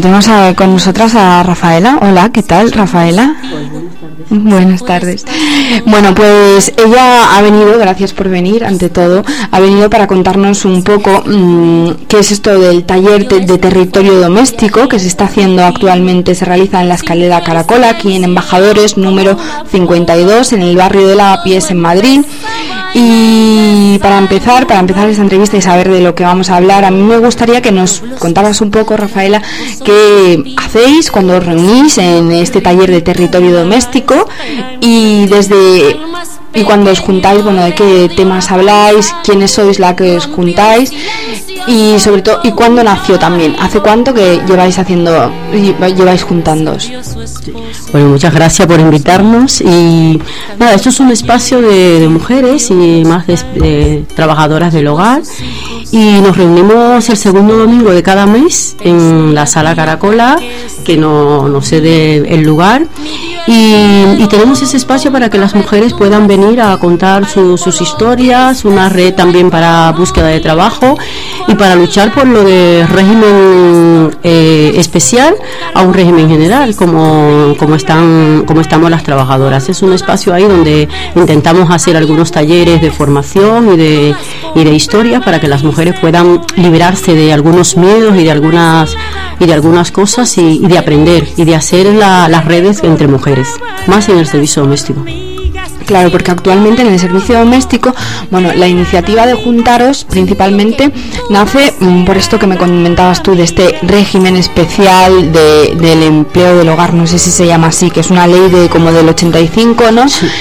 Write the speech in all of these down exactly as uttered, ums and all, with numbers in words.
Tenemos a, con nosotras a Rafaela. Hola, ¿qué tal, Rafaela? Buenas tardes. Bueno, pues ella ha venido, gracias por venir, ante todo, ha venido para contarnos un poco mmm, qué es esto del taller de, de territorio doméstico que se está haciendo actualmente, se realiza en la escalera Caracola, aquí en Embajadores, número cincuenta y dos, en el barrio de Lavapiés, en Madrid. Y para empezar, para empezar esta entrevista y saber de lo que vamos a hablar, a mí me gustaría que nos contaras un poco, Rafaela, qué hacéis cuando os reunís en este taller de territorio doméstico y desde y cuando os juntáis, bueno, de qué temas habláis, quiénes sois la que os juntáis y sobre todo, y cuándo nació también, hace cuánto que lleváis haciendo, lleváis juntándoos. Bueno, muchas gracias por invitarnos y nada, esto es un espacio de, de mujeres y más de, de trabajadoras del hogar y nos reunimos el segundo domingo de cada mes en la sala Caracola, que no, no sé del lugar, y, y tenemos ese espacio para que las mujeres puedan venir a contar su, sus historias, una red también para búsqueda de trabajo y para luchar por lo de régimen eh, especial a un régimen general como, como, están, como estamos las trabajadoras. Es un espacio ahí donde intentamos hacer algunos talleres de formación y de, y de historia para que las mujeres puedan liberarse de algunos miedos y de algunas, y de algunas cosas y, y de aprender y de hacer la, las redes entre mujeres, más en el servicio doméstico. Claro, porque actualmente en el servicio doméstico, bueno, la iniciativa de juntaros principalmente nace mmm, por esto que me comentabas tú de este régimen especial de, del empleo del hogar, no sé si se llama así, que es una ley de como del ochenta y cinco, ¿no? Sí.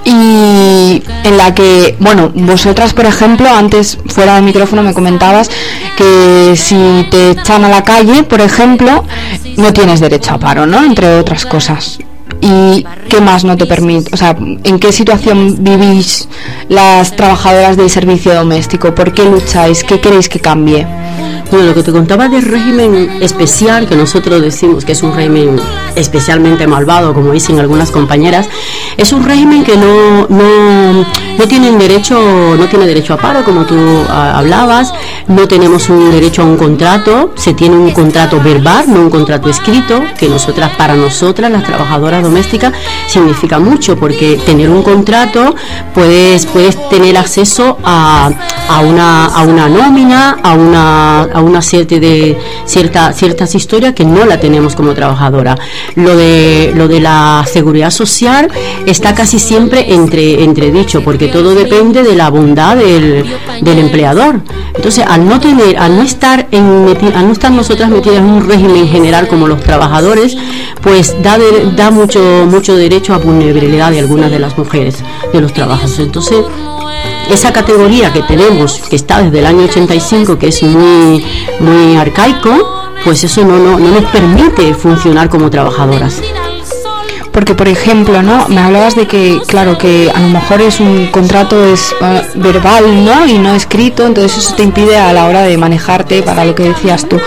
Y en la que, bueno, vosotras, por ejemplo, antes fuera del micrófono me comentabas que si te echan a la calle, por ejemplo, no tienes derecho a paro, ¿no? Entre otras cosas. ¿Y qué más no te permite? O sea, ¿en qué situación vivís las trabajadoras del servicio doméstico? ¿Por qué lucháis? ¿Qué queréis que cambie? Bueno, lo que te contaba del régimen especial, que nosotros decimos que es un régimen especialmente malvado, como dicen algunas compañeras, es un régimen que no no, no tienen derecho, no tiene derecho a paro, como tú a, hablabas, no tenemos un derecho a un contrato, se tiene un contrato verbal, no un contrato escrito, que nosotras, para nosotras, las trabajadoras domésticas, significa mucho, porque tener un contrato, puedes, puedes tener acceso a, a una, a una nómina, a una a una serie de cierta, ciertas historias que no la tenemos como trabajadora. Lo de lo de la seguridad social está casi siempre entre entredicho, porque todo depende de la bondad del, del empleador. Entonces, al no tener, al no estar en al no estar nosotras metidas en un régimen general como los trabajadores, pues da de, da mucho mucho derecho a vulnerabilidad de algunas de las mujeres de los trabajos. Entonces, esa categoría que tenemos, que está desde el año ochenta y cinco, que es muy muy arcaico, pues eso no, no, no nos permite funcionar como trabajadoras. Porque, por ejemplo, ¿no? Me hablabas de que, claro, que a lo mejor es un contrato es uh, verbal, ¿no? Y no escrito, entonces eso te impide a la hora de manejarte para lo que decías tú.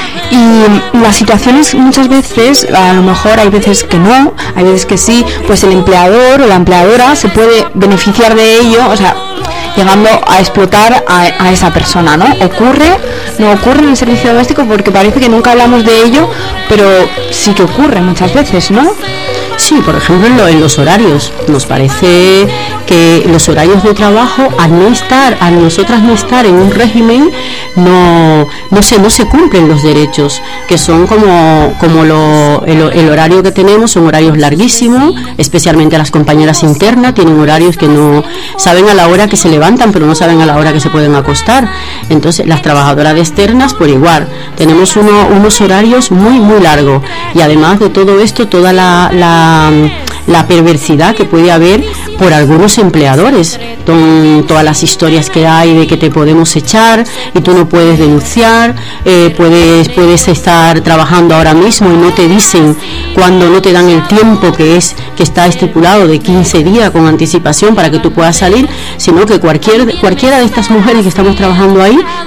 Y las situaciones muchas veces, a lo mejor hay veces que no, hay veces que sí, pues el empleador o la empleadora se puede beneficiar de ello, o sea, llegando a explotar a, a esa persona, ¿no? Ocurre, no ocurre en el servicio doméstico porque parece que nunca hablamos de ello, pero sí que ocurre muchas veces, ¿no? Sí, por ejemplo, en, lo, en los horarios. Nos parece que los horarios de trabajo, al no estar, a nosotras no estar en un régimen, no, no se, no se cumplen los derechos, que son como, como lo, el, el horario que tenemos, son horarios larguísimos, especialmente las compañeras internas, tienen horarios que no saben a la hora que se levantan, pero no saben a la hora que se pueden acostar. Entonces, las trabajadoras externas, por igual, tenemos uno, unos horarios muy, muy largos. Y además de todo esto, toda la, la la perversidad que puede haber por algunos empleadores, con todas las historias que hay de que te podemos echar y tú no puedes denunciar, eh, puedes puedes estar trabajando ahora mismo y no te dicen cuando, no te dan el tiempo que es que está estipulado de quince días con anticipación para que tú puedas salir, sino que cualquier cualquiera de estas mujeres que estamos trabajando ahí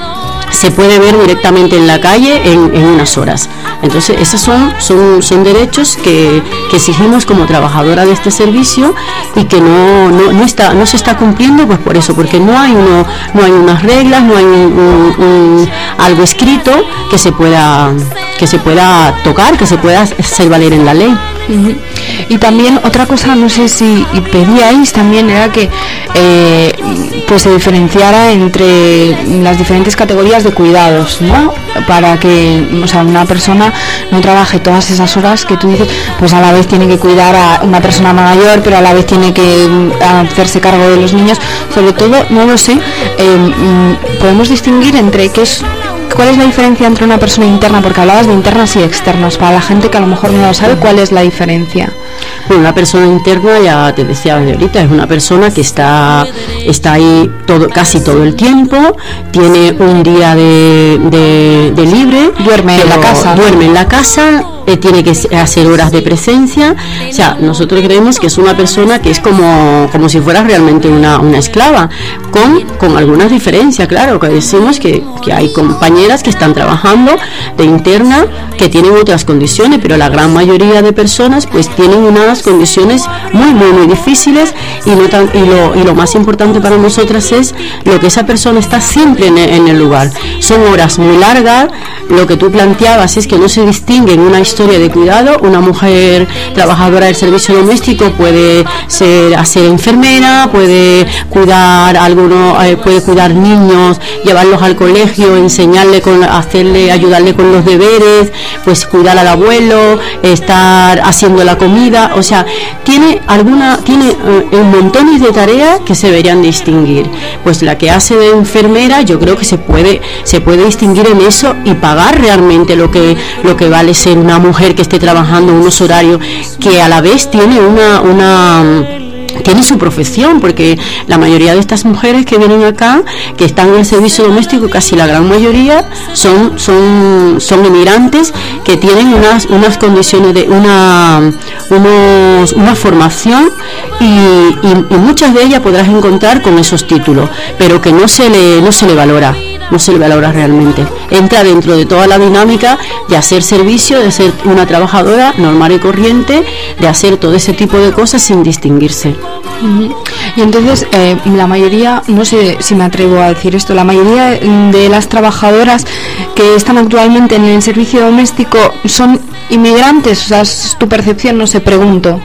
se puede ver directamente en la calle en, en unas horas. Entonces esos son, son, son derechos que, que exigimos como trabajadora de este servicio y que no, no, no, está, no se está cumpliendo, pues por eso, porque no hay, uno, no hay unas reglas, no hay un, un, un, algo escrito que se pueda que se pueda tocar, que se pueda hacer valer en la ley. Uh-huh. Y también otra cosa, no sé si pedíais también, era que eh, pues se diferenciara entre las diferentes categorías de cuidados, ¿no? Para que, o sea, una persona no trabaje todas esas horas que tú dices, pues a la vez tiene que cuidar a una persona mayor, pero a la vez tiene que hacerse cargo de los niños. Sobre todo, no lo sé, eh, podemos distinguir entre qué es ¿cuál es la diferencia entre una persona interna? Porque hablabas de internas y externas. Para la gente que a lo mejor no lo sabe, ¿cuál es la diferencia? Bueno, una persona interna, ya te decía ahorita, es una persona que está está ahí todo, casi todo el tiempo, tiene un día de, de, de libre, duerme en la casa, ¿no? duerme en la casa, eh, tiene que hacer horas de presencia. O sea, nosotros creemos que es una persona que es como, como si fuera realmente una, una esclava, con, con algunas diferencias, claro, que decimos que, que hay compañeras que están trabajando de interna que tienen otras condiciones, pero la gran mayoría de personas pues tienen unas condiciones muy muy muy difíciles y, no tan, y, lo, y lo más importante para nosotras es lo que esa persona está siempre en el, en el lugar. Son horas muy largas. Lo que tú planteabas es que no se distingue en una historia de cuidado. Una mujer trabajadora del servicio doméstico puede ser hacer enfermera, puede cuidar alguno, eh, puede cuidar niños, llevarlos al colegio, enseñarle con, hacerle, ayudarle con los deberes, pues cuidar al abuelo, estar haciendo la comida. O sea, tiene alguna, tiene eh, un montón de tareas que se deberían distinguir. Pues la que hace de enfermera, yo creo que se puede, se puede distinguir en eso y pagar realmente lo que, lo que vale ser una mujer que esté trabajando unos horarios, que a la vez tiene una, una tiene su profesión, porque la mayoría de estas mujeres que vienen acá, que están en el servicio doméstico, casi la gran mayoría son son son inmigrantes que tienen unas unas condiciones de una unos, una formación y, y, y muchas de ellas podrás encontrar con esos títulos, pero que no se le no se le valora. no se le valora realmente. Entra dentro de toda la dinámica de hacer servicio, de ser una trabajadora normal y corriente, de hacer todo ese tipo de cosas sin distinguirse. Uh-huh. Y entonces, eh, la mayoría, no sé si me atrevo a decir esto, la mayoría de las trabajadoras que están actualmente en el servicio doméstico son inmigrantes, o sea, es tu percepción, no sé, pregunto.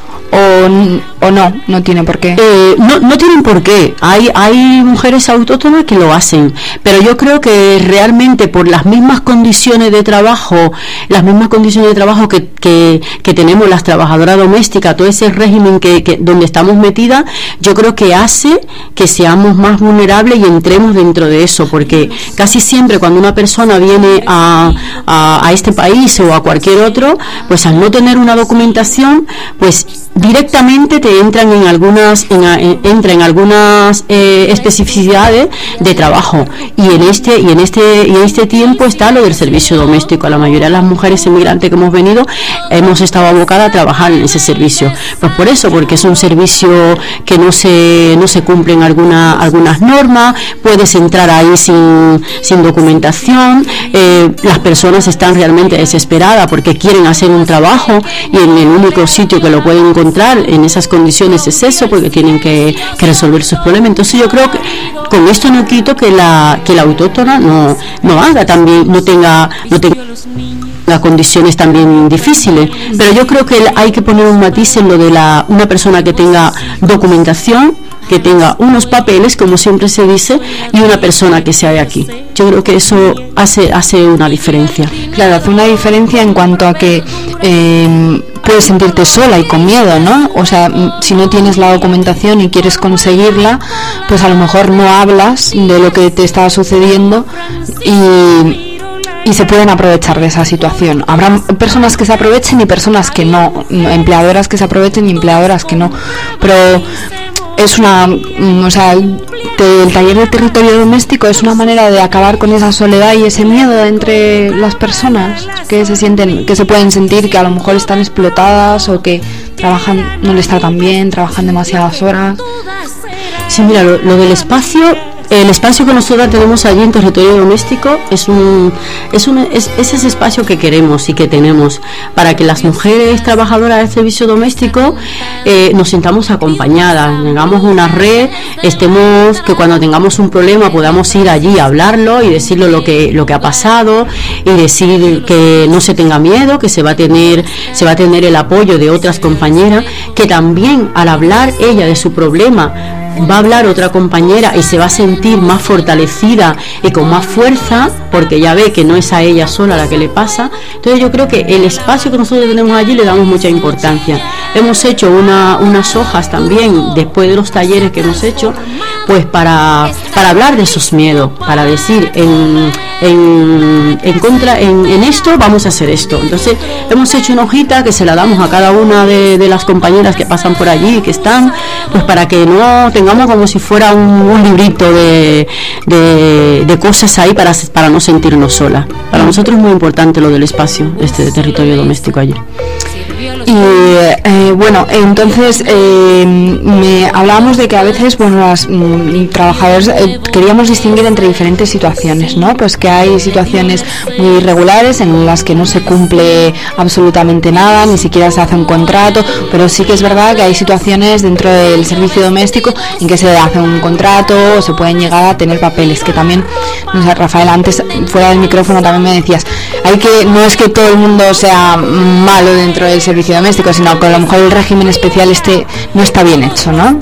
O, o no, no tiene por qué. Eh, no, no tienen por qué. Hay, hay mujeres autónomas que lo hacen, pero yo creo que realmente por las mismas condiciones de trabajo, las mismas condiciones de trabajo que, que, que tenemos las trabajadoras domésticas, todo ese régimen que, que donde estamos metidas, yo creo que hace que seamos más vulnerables y entremos dentro de eso, porque casi siempre cuando una persona viene a, a, a este país o a cualquier otro, pues al no tener una documentación, pues directamente te entran en algunas en, en, entra en algunas eh, especificidades de trabajo, y en este y en este y en este tiempo está lo del servicio doméstico. La mayoría de las mujeres inmigrantes que hemos venido hemos estado abocadas a trabajar en ese servicio, pues por eso, porque es un servicio que no se no se cumplen alguna, algunas normas, puedes entrar ahí sin, sin documentación, eh, las personas están realmente desesperadas porque quieren hacer un trabajo y en el único sitio que lo pueden encontrar en esas condiciones es eso, porque tienen que, que resolver sus problemas. Entonces yo creo que con esto no quito que la que la autóctona no no haga también, no tenga no tenga condiciones también difíciles, pero yo creo que hay que poner un matiz en lo de la una persona que tenga documentación, que tenga unos papeles, como siempre se dice, y una persona que sea de aquí. Yo creo que eso hace hace una diferencia. Claro, hace una diferencia en cuanto a que eh, puedes sentirte sola y con miedo, ¿no? O sea, si no tienes la documentación y quieres conseguirla, pues a lo mejor no hablas de lo que te está sucediendo y y se pueden aprovechar de esa situación. Habrá personas que se aprovechen y personas que no, empleadoras que se aprovechen y empleadoras que no, pero es una, o sea, te, el taller de territorio doméstico es una manera de acabar con esa soledad y ese miedo entre las personas que se sienten, que se pueden sentir que a lo mejor están explotadas o que trabajan, no les tratan bien, trabajan demasiadas horas. Sí, mira, lo, lo del espacio el espacio que nosotros tenemos allí en territorio doméstico es un es un es, es ese espacio que queremos y que tenemos para que las mujeres trabajadoras del servicio doméstico eh, nos sintamos acompañadas, tengamos una red, estemos, que cuando tengamos un problema podamos ir allí a hablarlo y decirle lo que lo que ha pasado y decir que no se tenga miedo, que se va a tener se va a tener el apoyo de otras compañeras, que también al hablar ella de su problema va a hablar otra compañera y se va a sentir más fortalecida y con más fuerza, porque ya ve que no es a ella sola la que le pasa. Entonces yo creo que el espacio que nosotros tenemos allí le damos mucha importancia. Hemos hecho una, unas hojas también después de los talleres que hemos hecho, pues para, para hablar de esos miedos, para decir en, en, en contra en, en esto vamos a hacer esto. Entonces hemos hecho una hojita que se la damos a cada una de, de las compañeras que pasan por allí, que están, pues para que no tengamos como si fuera un, un librito de, de, de cosas ahí para, para no sentirnos solas. Para nosotros es muy importante lo del espacio, este de territorio doméstico allí. Y eh, bueno, entonces eh, me hablábamos de que a veces, bueno, las mm, trabajadores eh, queríamos distinguir entre diferentes situaciones, ¿no? Pues que hay situaciones muy irregulares en las que no se cumple absolutamente nada, ni siquiera se hace un contrato, pero sí que es verdad que hay situaciones dentro del servicio doméstico en que se hace un contrato o se pueden llegar a tener papeles, que también, no sé, Rafael, antes fuera del micrófono también me decías, hay que, no es que todo el mundo sea malo dentro del servicio doméstico, sino que a lo mejor el régimen especial este no está bien hecho, ¿no?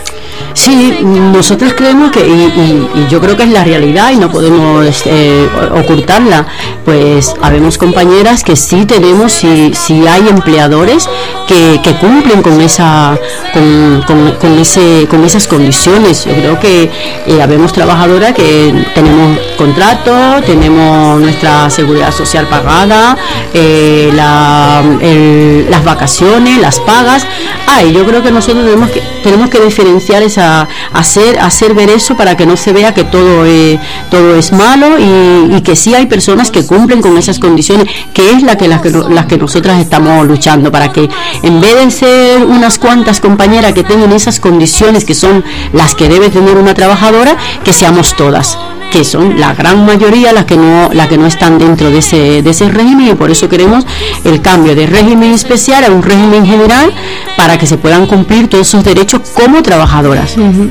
Sí, nosotros creemos que, y, y, y yo creo que es la realidad y no podemos eh, ocultarla, pues habemos compañeras que sí tenemos, sí, sí hay empleadores que, que cumplen con esa con, con, con ese con esas condiciones. Yo creo que eh, habemos trabajadoras que tenemos contrato, tenemos nuestra seguridad social pagada, eh, la, el, las vacaciones, las pagas. Ah, y yo creo que nosotros tenemos que tenemos que diferenciar esa hacer hacer ver eso para que no se vea que todo es, todo es malo y, y que sí hay personas que cumplen con esas condiciones, que es la que las que las que nosotras estamos luchando, para que en vez de ser unas cuantas compañeras que tengan esas condiciones que son las que debe tener una trabajadora, que seamos todas, que son la gran mayoría las que no las que no están dentro de ese de ese régimen, y por eso queremos el cambio de régimen especial a un régimen general para que se puedan cumplir todos esos derechos como trabajadoras. Uh-huh.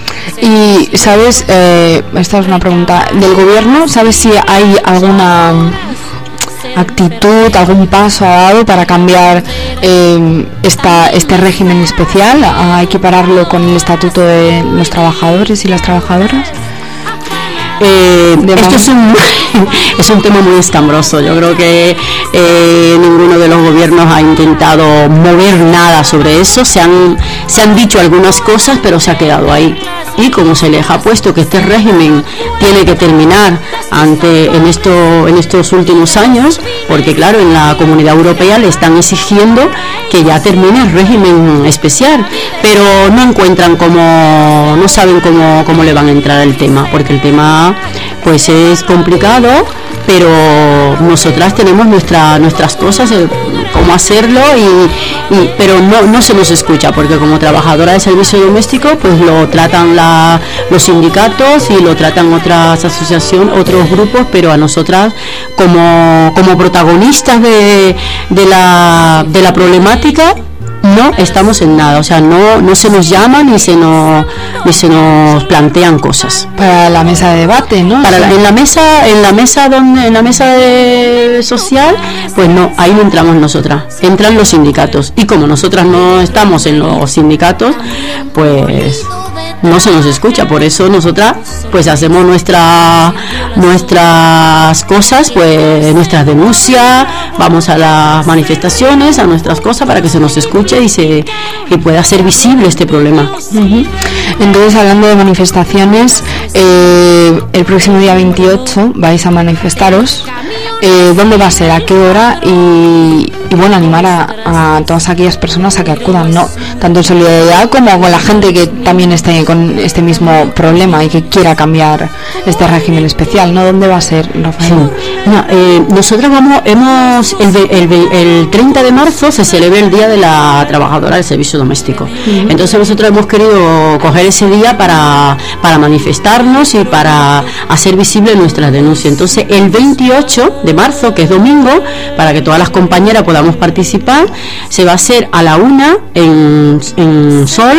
Y sabes, eh, esta es una pregunta del gobierno, ¿sabes si hay alguna actitud, algún paso dado para cambiar eh, esta, este régimen especial, a equipararlo con el estatuto de los trabajadores y las trabajadoras? Eh, esto es un, es un tema muy escabroso. Yo creo que eh, ninguno de los gobiernos ha intentado mover nada sobre eso. Se han, se han dicho algunas cosas, pero se ha quedado ahí. Y como se les ha puesto que este régimen tiene que terminar ante en esto en estos últimos años, porque claro, en la Comunidad Europea le están exigiendo que ya termine el régimen especial, pero no encuentran cómo, no saben cómo, cómo le van a entrar al tema, porque el tema pues es complicado, pero nosotras tenemos nuestra, nuestras cosas, eh, cómo hacerlo, y, y pero no, no se nos escucha, porque como trabajadora de servicio doméstico pues lo tratan la, los sindicatos y lo tratan otras asociaciones, otros grupos, pero a nosotras como, como protagonistas de, de, la, de la problemática no estamos en nada, o sea, no no se nos llama ni se nos ni se nos plantean cosas para la mesa de debate, ¿no? Para la, en la mesa en la mesa donde en la mesa de social, pues no, ahí no entramos nosotras, entran los sindicatos, y como nosotras no estamos en los sindicatos, pues no se nos escucha. Por eso nosotras pues hacemos nuestra nuestras cosas, pues nuestras denuncias, vamos a las manifestaciones, a nuestras cosas, para que se nos escuche y se y pueda ser visible este problema. Uh-huh. Entonces, hablando de manifestaciones, eh, el próximo día veintiocho vais a manifestaros. Eh, ¿Dónde va a ser? ¿A qué hora? Y, y y bueno, animar a, a todas aquellas personas a que acudan, ¿no? Tanto en solidaridad como con la gente que también esté con este mismo problema y que quiera cambiar este régimen especial, ¿no? ¿Dónde va a ser, Rafael? Sí. No, eh, nosotros vamos, hemos, el, el, el treinta de marzo se celebra el Día de la Trabajadora del Servicio Doméstico. Uh-huh. Entonces nosotros hemos querido coger ese día para, para manifestarnos y para hacer visible nuestras denuncias. Entonces el veintiocho de marzo, que es domingo, para que todas las compañeras podamos participar, se va a hacer a la una en, en Sol,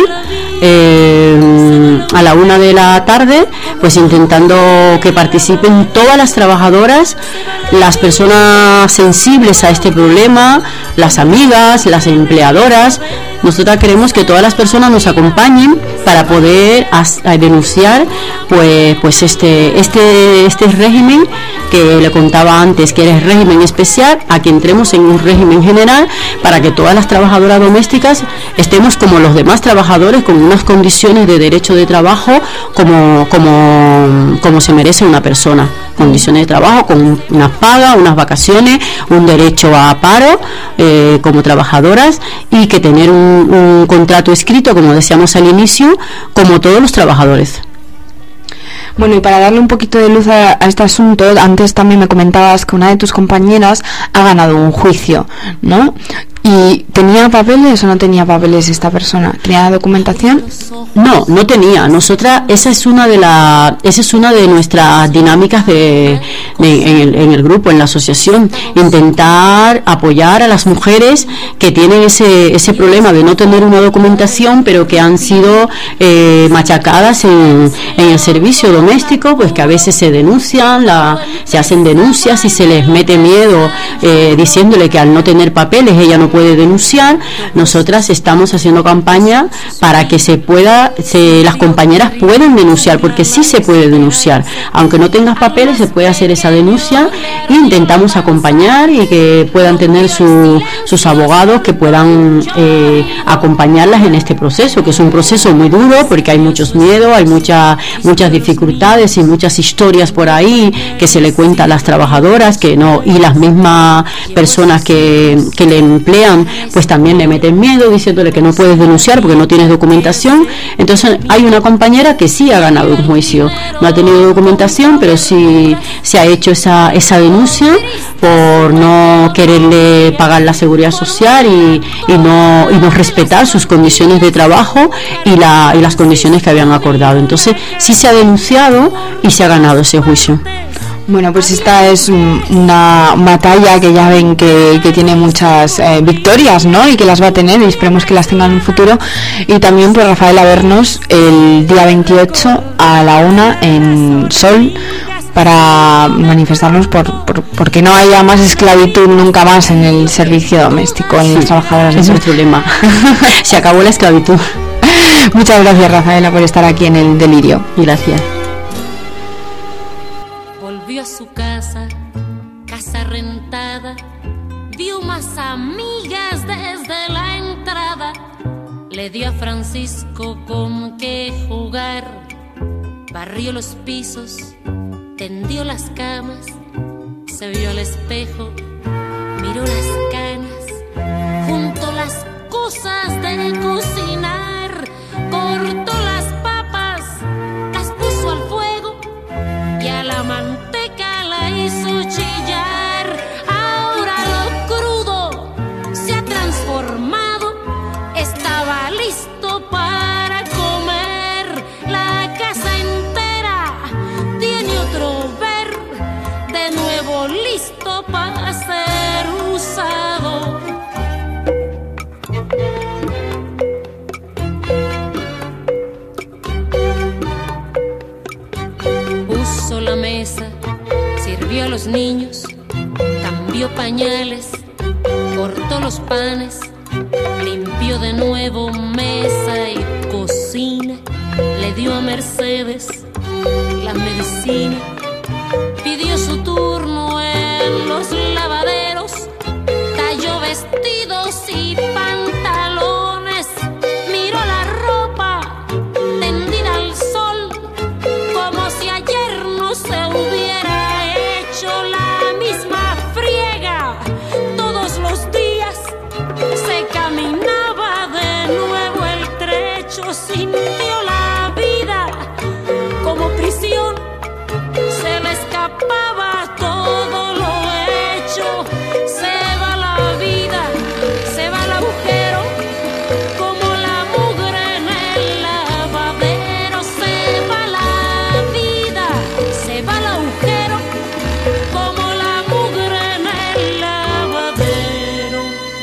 eh, a la una de la tarde, pues intentando que participen todas las trabajadoras, las personas sensibles a este problema, las amigas, las empleadoras. Nosotras queremos que todas las personas nos acompañen para poder as, a denunciar pues pues este este este régimen que le contaba antes, que es régimen especial, a que entremos en un régimen general para que todas las trabajadoras domésticas estemos como los demás trabajadores, con unas condiciones de derecho de trabajo como como como se merece una persona, condiciones de trabajo con unas pagas, unas vacaciones, un derecho a paro eh, como trabajadoras, y que tener un, un contrato escrito, como decíamos al inicio, como todos los trabajadores. Bueno, y para darle un poquito de luz a, a este asunto, antes también me comentabas que una de tus compañeras ha ganado un juicio, ¿no? ¿Y tenía papeles o no tenía papeles esta persona? ¿Tenía documentación? No, no tenía. Nosotras, esa es una de la, esa es una de nuestras dinámicas de, de en, el, en el grupo, en la asociación, intentar apoyar a las mujeres que tienen ese ese problema de no tener una documentación, pero que han sido eh, machacadas en, en el servicio doméstico, pues que a veces se denuncian, la, se hacen denuncias y se les mete miedo eh, diciéndole que al no tener papeles ella no puede denunciar. Nosotras estamos haciendo campaña para que se pueda, se, las compañeras pueden denunciar, porque sí se puede denunciar, aunque no tengas papeles se puede hacer esa denuncia, e intentamos acompañar y que puedan tener su, sus abogados que puedan eh, acompañarlas en este proceso, que es un proceso muy duro porque hay muchos miedos, hay mucha, muchas dificultades y muchas historias por ahí que se le cuentan a las trabajadoras, que no, y las mismas personas que, que le emplean pues también le meten miedo diciéndole que no puedes denunciar porque no tienes documentación. Entonces hay una compañera que sí ha ganado un juicio, no ha tenido documentación, pero sí se ha hecho esa, esa denuncia por no quererle pagar la seguridad social y, y no y no respetar sus condiciones de trabajo y, la, y las condiciones que habían acordado. Entonces sí se ha denunciado y se ha ganado ese juicio. Bueno, pues esta es una batalla que ya ven que, que tiene muchas eh, victorias, ¿no? Y que las va a tener, y esperemos que las tenga en un futuro. Y también, pues, Rafael, a vernos el día veintiocho a la una en Sol para manifestarnos por, por porque no haya más esclavitud nunca más en el servicio doméstico, en sí, las trabajadoras. Es nuestro lema. Se acabó la esclavitud. Muchas gracias, Rafaela, por estar aquí en el Delirio. Y gracias. Volvió a su casa, casa rentada, vio más amigas desde la entrada, le dio a Francisco con qué jugar, barrió los pisos, tendió las camas, se vio al espejo, miró las canas, juntó las cosas de cocinar, cortó las papas, las puso al fuego y a la manteca la hizo chillar. Ahora lo crudo se ha transformado, estaba listo para comer. La casa entera tiene otro ver, de nuevo listo para ser usado. Puso la mesa, sirvió a los niños, cambió pañales, cortó los panes, limpió de nuevo mesa y cocina, le dio a Mercedes la medicina, pidió su turno en los lavaderos, talló vestidos y pantalones, miró la ropa tendida al sol, como si ayer no se hubiera hecho la misma friega todos los días, sintió la vida como prisión, se le escapaba todo lo hecho. Se va la vida, se va el agujero, como la mugre en el lavadero. Se va la vida, se va el agujero, como la mugre en el lavadero.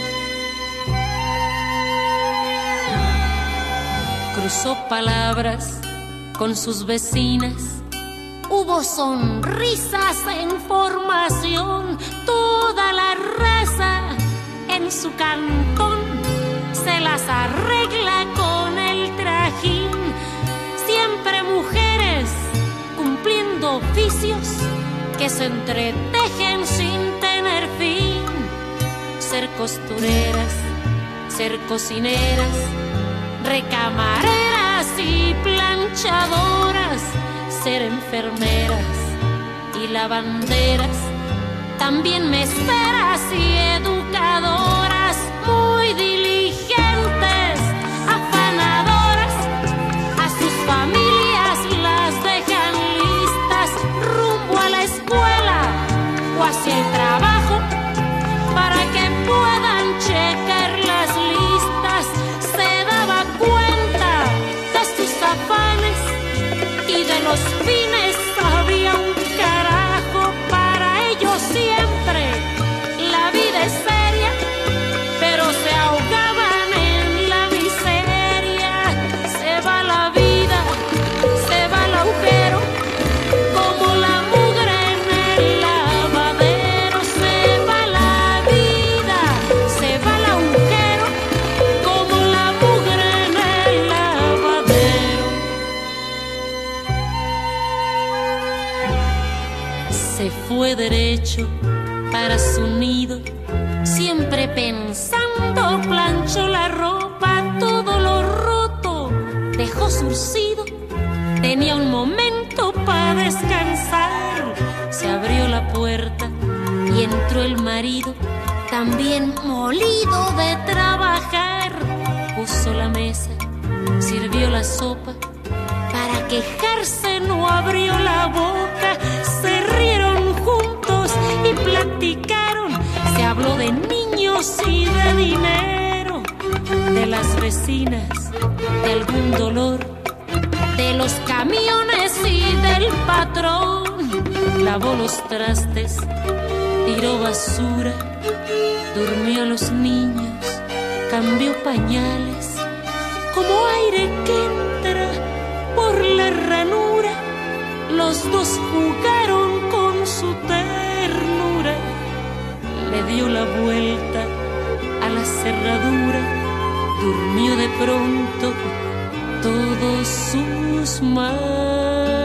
Cruzó palabras con sus vecinas, hubo sonrisas en formación, toda la raza en su cantón se las arregla con el trajín. Siempre mujeres cumpliendo oficios que se entretejen sin tener fin. Ser costureras, ser cocineras, recamareras y planchadoras, ser enfermeras y lavanderas, también meseras y educadoras, muy diligentes, afanadoras, a sus familias las dejan listas rumbo a la escuela o hacia el trabajo para que puedan checar las listas. Se daba cuenta de sus afanes y de los fines había un carajo. Para ellos siempre la vida es seria, pero se ahogaban en la miseria. Se va la vida, se va el agujero, como la mugre en el lavadero. Se va la vida, se va el agujero, como la mugre en el lavadero. Se fue derecho para su nido, siempre pensando, planchó la ropa, todo lo roto dejó surcido. Tenía un momento para descansar, se abrió la puerta y entró el marido, también molido de trabajar. Puso la mesa, sirvió la sopa, para quejarse no abrió la boca. Se rieron juntos y platicaron, se habló de niños y de dinero, de las vecinas, de algún dolor, de los camiones y del patrón. Lavó los trastes, tiró basura, durmió a los niños, cambió pañales, como aire que entra por la ranura. Los dos jugaron con su ternura, le dio la vuelta a la cerradura, durmió de pronto todos sus males.